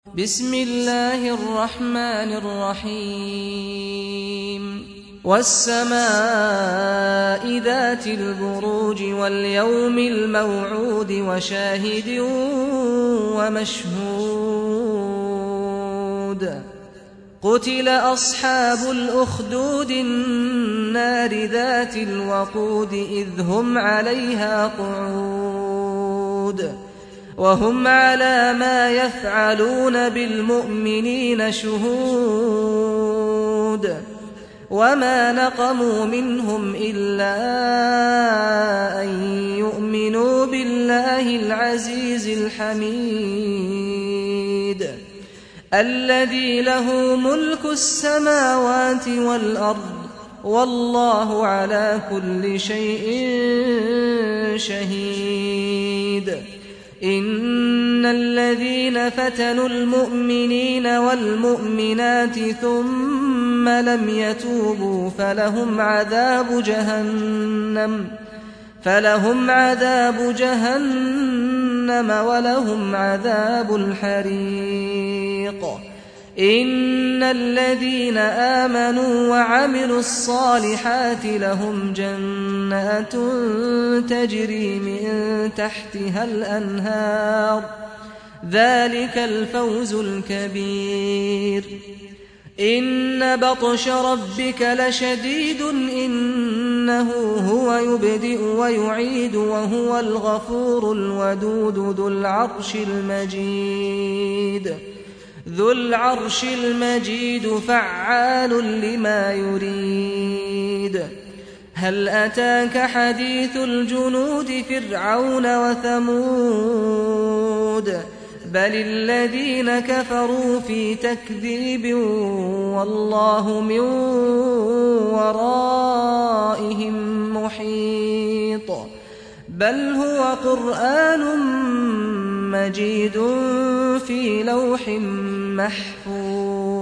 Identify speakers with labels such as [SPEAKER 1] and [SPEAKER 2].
[SPEAKER 1] بسم الله الرحمن الرحيم والسماء ذات البروج واليوم الموعود وشاهد ومشهود قتل أصحاب الأخدود النار ذات الوقود إذ هم عليها قعود وهم على ما يفعلون بالمؤمنين شهود وما نقموا منهم إلا أن يؤمنوا بالله العزيز الحميد الذي له ملك السماوات والأرض والله على كل شيء شهيد إن الذين فتنوا المؤمنين والمؤمنات ثم لم يتوبوا فلهم عذاب جهنم ولهم عذاب الحريق إن الذين آمنوا وعملوا الصالحات لهم جنات تجري من تحتها الأنهار ذلك الفوز الكبير إن بطش ربك لشديد إنه هو يبدئ ويعيد وهو الغفور الودود ذو العرش المجيد فعال لما يريد هل أتاك حديث الجنود فرعون وثمود بل الذين كفروا في تكذيب والله من ورائهم محيط بل هو قرآن مجيد في لوح محفوظ